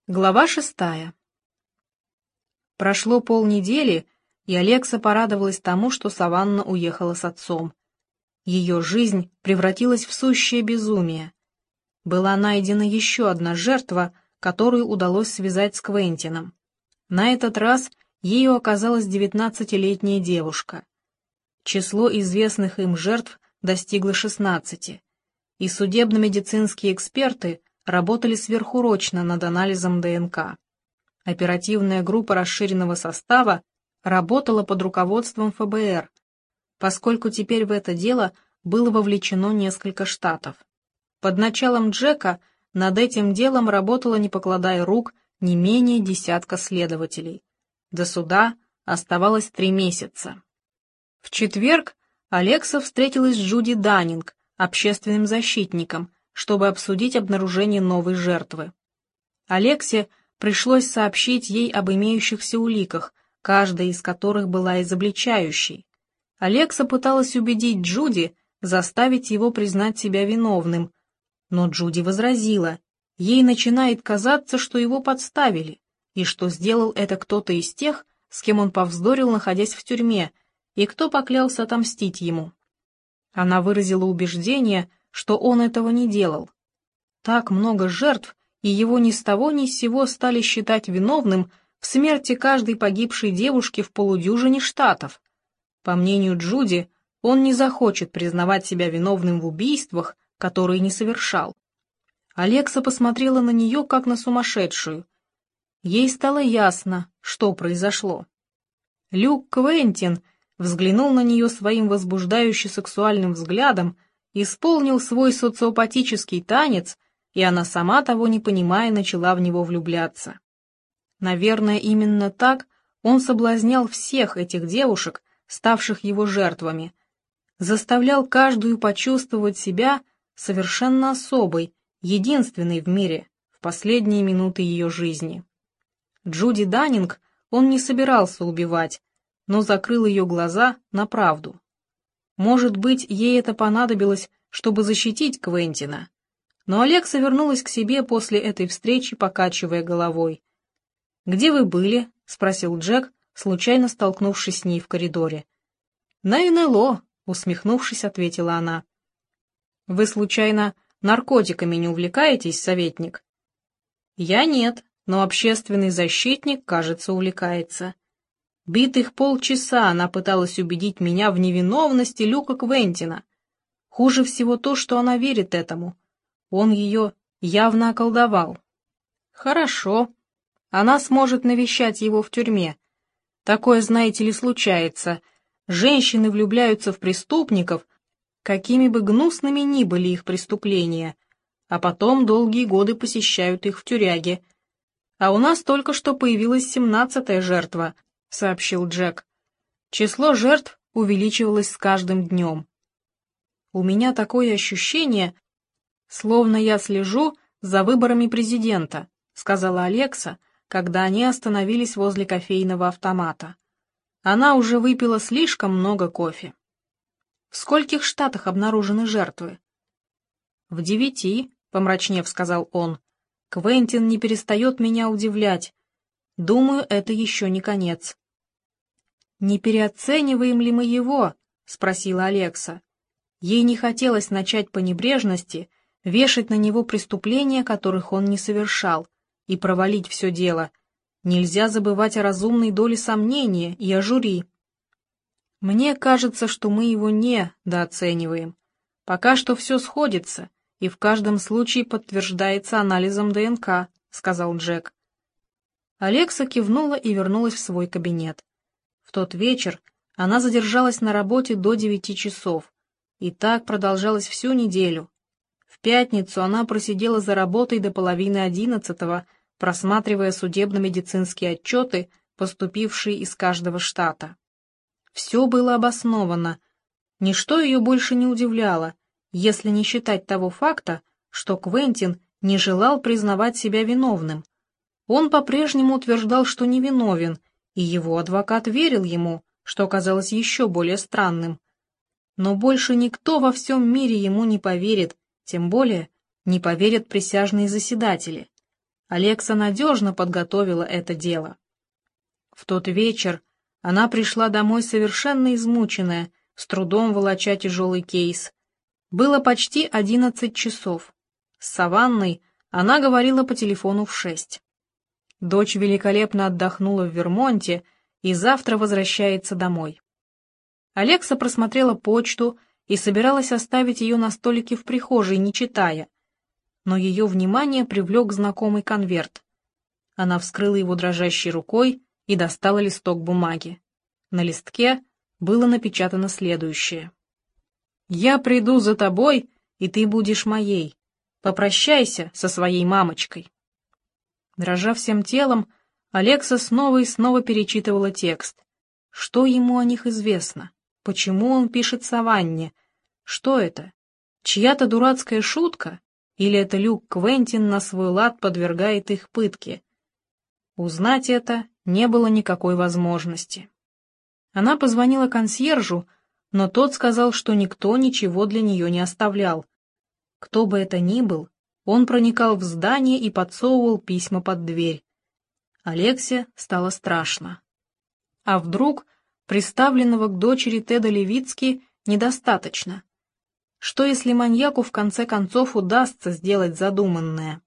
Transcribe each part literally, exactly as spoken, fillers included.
Глава шестая. Прошло полнедели, и Алекса порадовалась тому, что Саванна уехала с отцом. Ее жизнь превратилась в сущее безумие. Была найдена еще одна жертва, которую удалось связать с Квентином. На этот раз ею оказалась девятнадцатилетняя девушка. Число известных им жертв достигло шестнадцати, и судебно-медицинские эксперты работали сверхурочно над анализом ДНК. Оперативная группа расширенного состава работала под руководством эф бэ эр, поскольку теперь в это дело было вовлечено несколько штатов. Под началом Джека над этим делом работало, не покладая рук, не менее десятка следователей. До суда оставалось три месяца. В четверг Алекса встретилась с Джуди Даннинг, общественным защитником, чтобы обсудить обнаружение новой жертвы. Алексе пришлось сообщить ей об имеющихся уликах, каждая из которых была изобличающей. Алекса пыталась убедить Джуди заставить его признать себя виновным, но Джуди возразила, ей начинает казаться, что его подставили, и что сделал это кто-то из тех, с кем он повздорил, находясь в тюрьме, и кто поклялся отомстить ему. Она выразила убеждение, что он этого не делал. Так много жертв, и его ни с того ни с сего стали считать виновным в смерти каждой погибшей девушки в полудюжине штатов. По мнению Джуди, он не захочет признавать себя виновным в убийствах, которые не совершал. Алекса посмотрела на нее, как на сумасшедшую. Ей стало ясно, что произошло. Люк Квентин взглянул на нее своим возбуждающе сексуальным взглядом, исполнил свой социопатический танец, и она, сама того не понимая, начала в него влюбляться. Наверное, именно так он соблазнял всех этих девушек, ставших его жертвами, заставлял каждую почувствовать себя совершенно особой, единственной в мире, в последние минуты ее жизни. Джуди Даннинг он не собирался убивать, но закрыл ее глаза на правду. Может быть, ей это понадобилось, чтобы защитить Квентина. Но Алекса вернулась к себе после этой встречи, покачивая головой. «Где вы были?» — спросил Джек, случайно столкнувшись с ней в коридоре. «На эн эл о», — усмехнувшись, ответила она. «Вы, случайно, наркотиками не увлекаетесь, советник?» «Я нет, но общественный защитник, кажется, увлекается. Битых полчаса она пыталась убедить меня в невиновности Люка Квентина. Хуже всего то, что она верит этому. Он ее явно околдовал. Хорошо. Она сможет навещать его в тюрьме. Такое, знаете ли, случается. Женщины влюбляются в преступников, какими бы гнусными ни были их преступления, а потом долгие годы посещают их в тюряге. А у нас только что появилась семнадцатая жертва, — сообщил Джек. Число жертв увеличивалось с каждым днем. У меня такое ощущение, словно я слежу за выборами президента, — сказала Алекса, когда они остановились возле кофейного автомата. Она уже выпила слишком много кофе. В скольких штатах обнаружены жертвы? В девяти, — помрачнев сказал он. Квентин не перестает меня удивлять. Думаю, это еще не конец. «Не переоцениваем ли мы его?» — спросила Алекса. Ей не хотелось начать по небрежности вешать на него преступления, которых он не совершал, и провалить все дело. Нельзя забывать о разумной доле сомнения и о жюри. «Мне кажется, что мы его недооцениваем. Пока что все сходится, и в каждом случае подтверждается анализом ДНК», — сказал Джек. Алекса кивнула и вернулась в свой кабинет. В тот вечер она задержалась на работе до девяти часов, и так продолжалось всю неделю. В пятницу она просидела за работой до половины одиннадцатого, просматривая судебно-медицинские отчеты, поступившие из каждого штата. Все было обосновано. Ничто ее больше не удивляло, если не считать того факта, что Квентин не желал признавать себя виновным. Он по-прежнему утверждал, что невиновен, и его адвокат верил ему, что казалось еще более странным. Но больше никто во всем мире ему не поверит, тем более не поверят присяжные заседатели. Алекса надежно подготовила это дело. В тот вечер она пришла домой совершенно измученная, с трудом волоча тяжелый кейс. Было почти одиннадцать часов. С Саванной она говорила по телефону в шесть. Дочь великолепно отдохнула в Вермонте и завтра возвращается домой. Алекса просмотрела почту и собиралась оставить ее на столике в прихожей, не читая. Но ее внимание привлек знакомый конверт. Она вскрыла его дрожащей рукой и достала листок бумаги. На листке было напечатано следующее. «Я приду за тобой, и ты будешь моей. Попрощайся со своей мамочкой». Дрожа всем телом, Алекса снова и снова перечитывала текст. Что ему о них известно? Почему он пишет Саванне? Что это? Чья-то дурацкая шутка? Или это Люк Квентин на свой лад подвергает их пытке? Узнать это не было никакой возможности. Она позвонила консьержу, но тот сказал, что никто ничего для нее не оставлял. Кто бы это ни был, он проникал в здание и подсовывал письма под дверь. Алексе стало страшно. А вдруг приставленного к дочери Теда Левицки недостаточно? Что если маньяку в конце концов удастся сделать задуманное?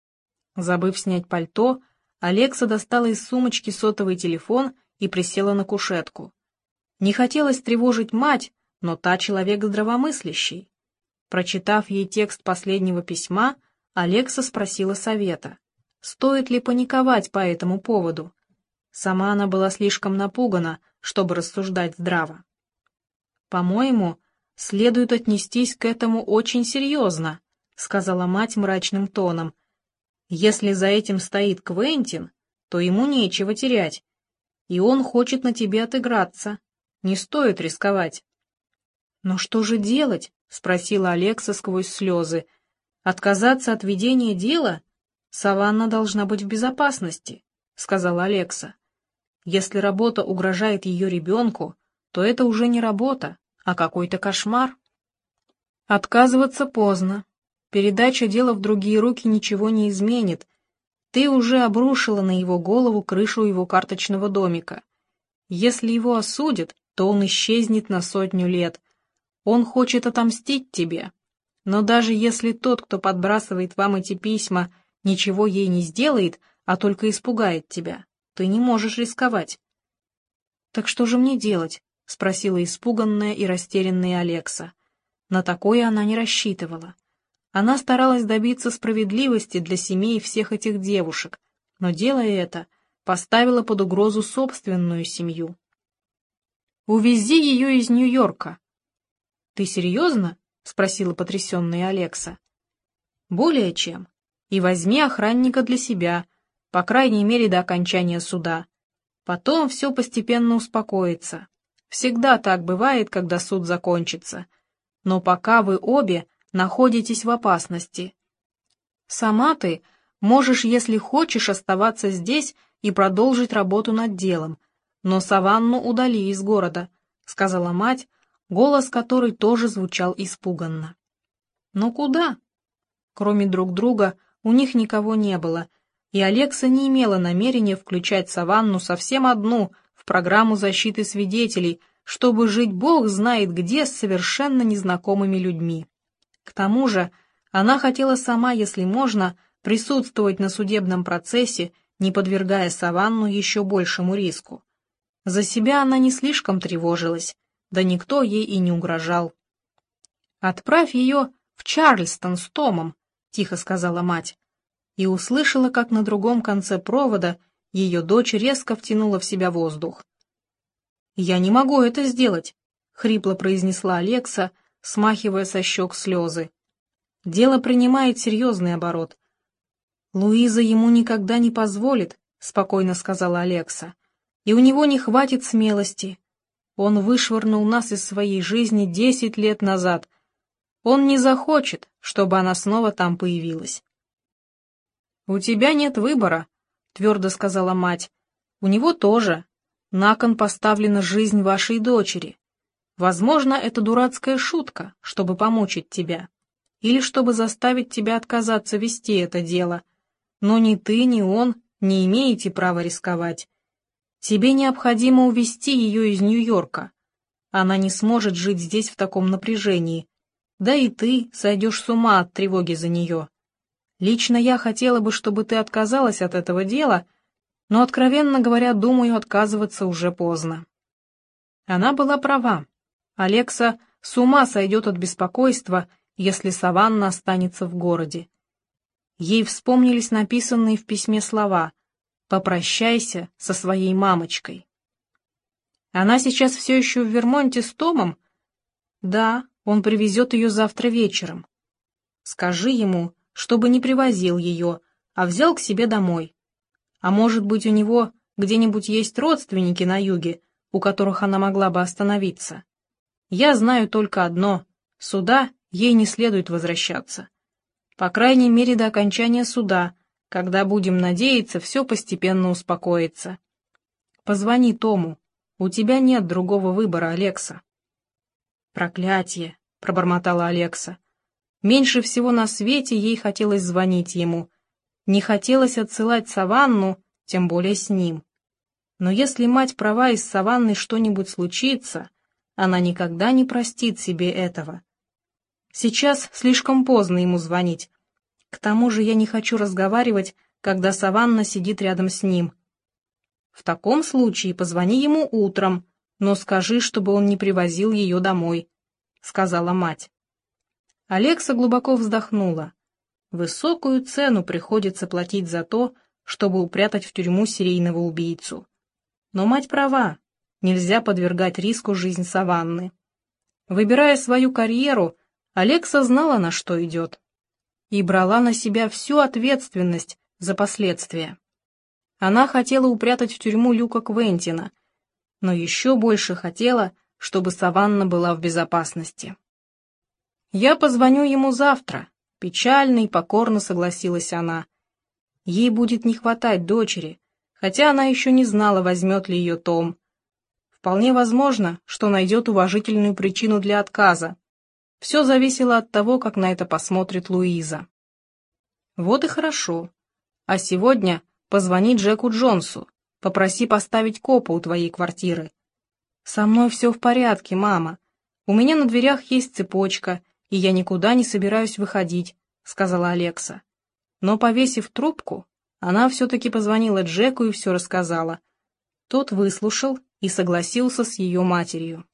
Забыв снять пальто, Алекса достала из сумочки сотовый телефон и присела на кушетку. Не хотелось тревожить мать, но та человек здравомыслящий. Прочитав ей текст последнего письма, Алекса спросила совета, стоит ли паниковать по этому поводу. Сама она была слишком напугана, чтобы рассуждать здраво. «По-моему, следует отнестись к этому очень серьезно», — сказала мать мрачным тоном. «Если за этим стоит Квентин, то ему нечего терять, и он хочет на тебе отыграться. Не стоит рисковать». «Но что же делать?» — спросила Алекса сквозь слезы. «Отказаться от ведения дела? Саванна должна быть в безопасности», — сказала Алекса. «Если работа угрожает ее ребенку, то это уже не работа, а какой-то кошмар». «Отказываться поздно. Передача дела в другие руки ничего не изменит. Ты уже обрушила на его голову крышу его карточного домика. Если его осудят, то он исчезнет на сотню лет. Он хочет отомстить тебе. Но даже если тот, кто подбрасывает вам эти письма, ничего ей не сделает, а только испугает тебя, ты не можешь рисковать». «Так что же мне делать?» — спросила испуганная и растерянная Алекса. На такое она не рассчитывала. Она старалась добиться справедливости для семей всех этих девушек, но, делая это, поставила под угрозу собственную семью. «Увези ее из Нью-Йорка». «Ты серьезно?» — спросила потрясенная Алекса. «Более чем. И возьми охранника для себя, по крайней мере до окончания суда. Потом все постепенно успокоится. Всегда так бывает, когда суд закончится. Но пока вы обе находитесь в опасности. Сама ты можешь, если хочешь, оставаться здесь и продолжить работу над делом, но Саванну удали из города», — сказала мать, голос которой тоже звучал испуганно. «Но куда?» Кроме друг друга у них никого не было, и Алекса не имела намерения включать Саванну совсем одну в программу защиты свидетелей, чтобы жить бог знает где с совершенно незнакомыми людьми. К тому же она хотела сама, если можно, присутствовать на судебном процессе, не подвергая Саванну еще большему риску. За себя она не слишком тревожилась, да никто ей и не угрожал. «Отправь ее в Чарльстон с Томом», — тихо сказала мать, и услышала, как на другом конце провода ее дочь резко втянула в себя воздух. «Я не могу это сделать», — хрипло произнесла Алекса, смахивая со щек слезы. «Дело принимает серьезный оборот». «Луиза ему никогда не позволит», — спокойно сказала Алекса, «и у него не хватит смелости. Он вышвырнул нас из своей жизни десять лет назад. Он не захочет, чтобы она снова там появилась». «У тебя нет выбора», — твердо сказала мать. «У него тоже. На кон поставлена жизнь вашей дочери. Возможно, это дурацкая шутка, чтобы помучить тебя, или чтобы заставить тебя отказаться вести это дело. Но ни ты, ни он не имеете права рисковать. Тебе необходимо увезти ее из Нью-Йорка. Она не сможет жить здесь в таком напряжении. Да и ты сойдешь с ума от тревоги за нее. Лично я хотела бы, чтобы ты отказалась от этого дела, но, откровенно говоря, думаю, отказываться уже поздно». Она была права. Алекса с ума сойдет от беспокойства, если Саванна останется в городе. Ей вспомнились написанные в письме слова «Попрощайся со своей мамочкой». Она сейчас все еще в Вермонте с Томом? Да, он привезет ее завтра вечером. Скажи ему, чтобы не привозил ее, а взял к себе домой. А может быть, у него где-нибудь есть родственники на юге, у которых она могла бы остановиться. Я знаю только одно — сюда ей не следует возвращаться. По крайней мере, до окончания суда, когда, будем надеяться, все постепенно успокоится. Позвони Тому. У тебя нет другого выбора, Алекса. «Проклятие!» — пробормотала Алекса. Меньше всего на свете ей хотелось звонить ему. Не хотелось отсылать Саванну, тем более с ним. Но если мать права и с Саванной что-нибудь случится, она никогда не простит себе этого. Сейчас слишком поздно ему звонить. К тому же я не хочу разговаривать, когда Саванна сидит рядом с ним. В таком случае позвони ему утром, но скажи, чтобы он не привозил ее домой, — сказала мать. Алекса глубоко вздохнула. Высокую цену приходится платить за то, чтобы упрятать в тюрьму серийного убийцу. Но мать права, нельзя подвергать риску жизнь Саванны. Выбирая свою карьеру, Алекса знала, на что идет, и брала на себя всю ответственность за последствия. Она хотела упрятать в тюрьму Люка Квентина, но еще больше хотела, чтобы Саванна была в безопасности. «Я позвоню ему завтра», — печально и покорно согласилась она. Ей будет не хватать дочери, хотя она еще не знала, возьмет ли ее Том. Вполне возможно, что найдет уважительную причину для отказа. Все зависело от того, как на это посмотрит Луиза. Вот и хорошо. А сегодня позвони Джеку Джонсу, попроси поставить копа у твоей квартиры. Со мной все в порядке, мама. У меня на дверях есть цепочка, и я никуда не собираюсь выходить, сказала Алекса. Но, повесив трубку, она все-таки позвонила Джеку и все рассказала. Тот выслушал и согласился с ее матерью.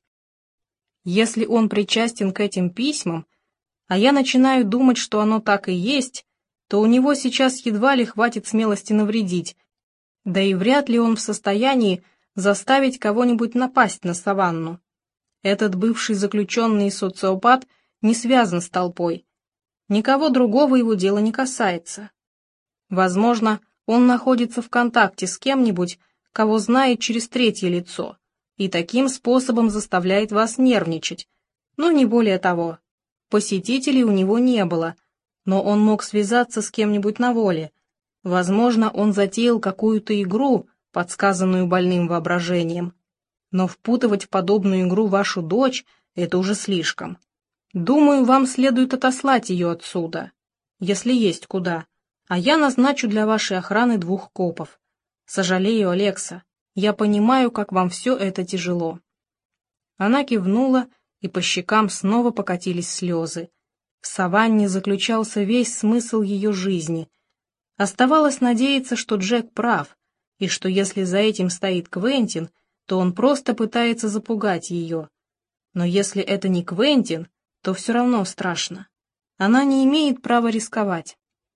Если он причастен к этим письмам, а я начинаю думать, что оно так и есть, то у него сейчас едва ли хватит смелости навредить, да и вряд ли он в состоянии заставить кого-нибудь напасть на Саванну. Этот бывший заключенный социопат не связан с толпой. Никого другого его дело не касается. Возможно, он находится в контакте с кем-нибудь, кого знает через третье лицо, и таким способом заставляет вас нервничать. Но не более того. Посетителей у него не было, но он мог связаться с кем-нибудь на воле. Возможно, он затеял какую-то игру, подсказанную больным воображением. Но впутывать в подобную игру вашу дочь — это уже слишком. Думаю, вам следует отослать ее отсюда, если есть куда, а я назначу для вашей охраны двух копов. Сожалею, Алекса, я понимаю, как вам все это тяжело». Она кивнула, и по щекам снова покатились слезы. В Саванне заключался весь смысл ее жизни. Оставалось надеяться, что Джек прав, и что если за этим стоит Квентин, то он просто пытается запугать ее. Но если это не Квентин, то все равно страшно. Она не имеет права рисковать.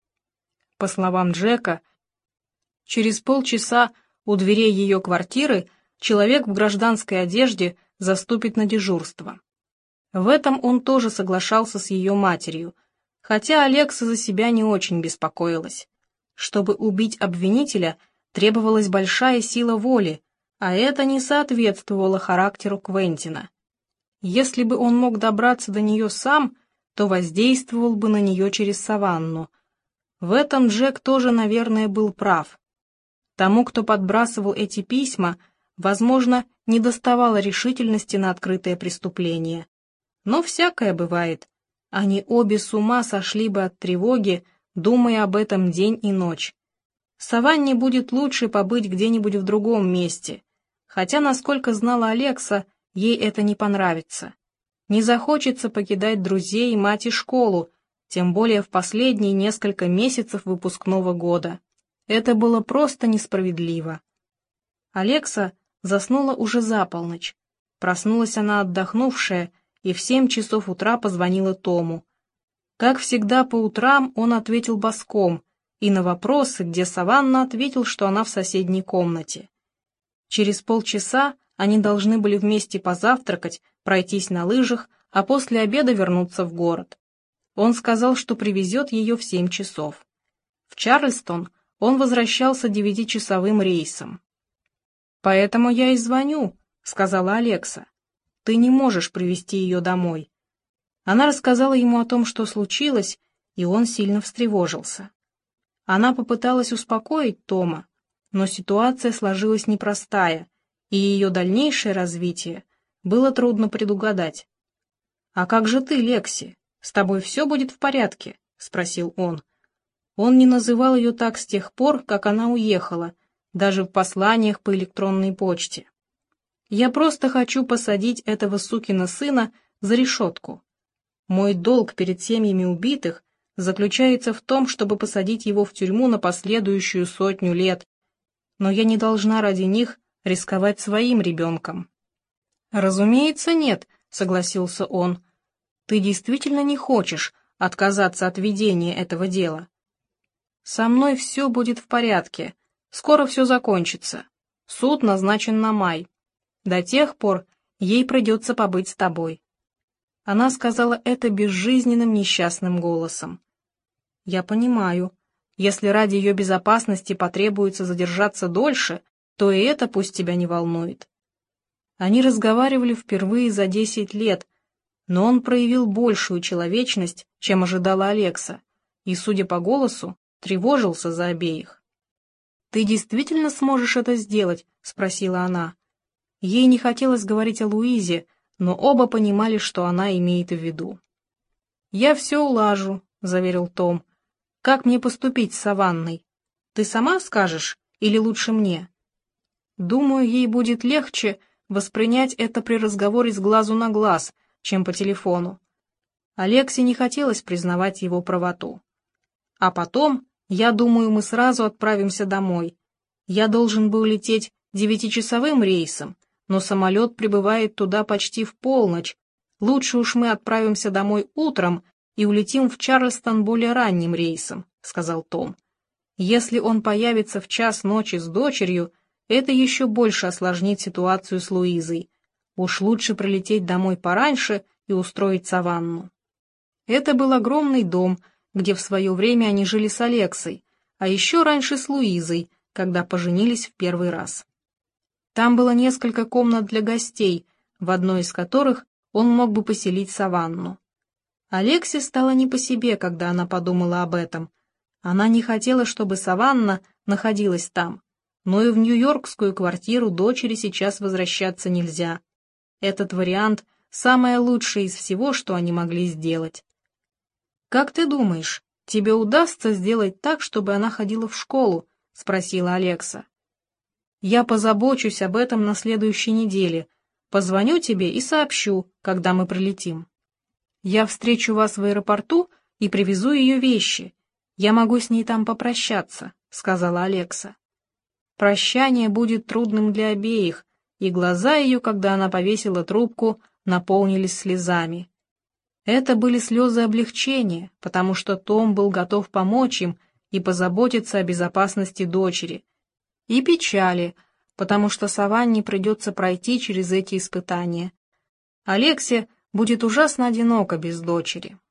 По словам Джека, через полчаса у дверей ее квартиры человек в гражданской одежде заступит на дежурство. В этом он тоже соглашался с ее матерью, хотя Алекса за себя не очень беспокоилась. Чтобы убить обвинителя, требовалась большая сила воли, а это не соответствовало характеру Квентина. Если бы он мог добраться до нее сам, то воздействовал бы на нее через Саванну. В этом Джек тоже, наверное, был прав. Тому, кто подбрасывал эти письма, возможно, недоставало решительности на открытое преступление. Но всякое бывает. Они обе с ума сошли бы от тревоги, думая об этом день и ночь. Саванне будет лучше побыть где-нибудь в другом месте, хотя, насколько знала Алекса, ей это не понравится. Не захочется покидать друзей, мать и школу, тем более в последние несколько месяцев выпускного года. Это было просто несправедливо. Алекса заснула уже за полночь. Проснулась она отдохнувшая, и в семь часов утра позвонила Тому. Как всегда по утрам он ответил боском, и на вопросы, где Саванна, ответил, что она в соседней комнате. Через полчаса они должны были вместе позавтракать, пройтись на лыжах, а после обеда вернуться в город. Он сказал, что привезет ее в семь часов. В Чарльстон он возвращался девятичасовым рейсом. «Поэтому я и звоню», — сказала Алекса. «Ты не можешь привезти ее домой». Она рассказала ему о том, что случилось, и он сильно встревожился. Она попыталась успокоить Тома, но ситуация сложилась непростая, и ее дальнейшее развитие было трудно предугадать. «А как же ты, Лекси? С тобой все будет в порядке?» — спросил он. Он не называл ее так с тех пор, как она уехала, даже в посланиях по электронной почте. «Я просто хочу посадить этого сукина сына за решетку. Мой долг перед семьями убитых заключается в том, чтобы посадить его в тюрьму на последующую сотню лет, но я не должна ради них рисковать своим ребенком». «Разумеется, нет», — согласился он. «Ты действительно не хочешь отказаться от ведения этого дела?» «Со мной все будет в порядке. Скоро все закончится. Суд назначен на май. До тех пор ей придется побыть с тобой». Она сказала это безжизненным несчастным голосом. «Я понимаю. Если ради ее безопасности потребуется задержаться дольше, то и это пусть тебя не волнует». Они разговаривали впервые за десять лет, но он проявил большую человечность, чем ожидала Алекса, и, судя по голосу, тревожился за обеих. «Ты действительно сможешь это сделать?» — спросила она. Ей не хотелось говорить о Луизе, но оба понимали, что она имеет в виду. «Я все улажу», — заверил Том. «Как мне поступить с Саванной? Ты сама скажешь или лучше мне?» «Думаю, ей будет легче воспринять это при разговоре с глазу на глаз, чем по телефону». Алексе не хотелось признавать его правоту. «А потом, я думаю, мы сразу отправимся домой. Я должен был лететь девятичасовым рейсом, но самолет прибывает туда почти в полночь. Лучше уж мы отправимся домой утром и улетим в Чарльстон более ранним рейсом», — сказал Том. «Если он появится в час ночи с дочерью, это еще больше осложнит ситуацию с Луизой. Уж лучше прилететь домой пораньше и устроить Саванну». Это был огромный дом, где в свое время они жили с Алексой, а еще раньше с Луизой, когда поженились в первый раз. Там было несколько комнат для гостей, в одной из которых он мог бы поселить Саванну. Алексе стало не по себе, когда она подумала об этом. Она не хотела, чтобы Саванна находилась там, но и в нью-йоркскую квартиру дочери сейчас возвращаться нельзя. Этот вариант самое лучшее из всего, что они могли сделать. «Как ты думаешь, тебе удастся сделать так, чтобы она ходила в школу?» — спросила Алекса. «Я позабочусь об этом на следующей неделе. Позвоню тебе и сообщу, когда мы прилетим. Я встречу вас в аэропорту и привезу ее вещи. Я могу с ней там попрощаться», — сказала Алекса. Прощание будет трудным для обеих, и глаза ее, когда она повесила трубку, наполнились слезами. Это были слезы облегчения, потому что Том был готов помочь им и позаботиться о безопасности дочери, и печали, потому что Саванне придется пройти через эти испытания. Алексе будет ужасно одиноко без дочери.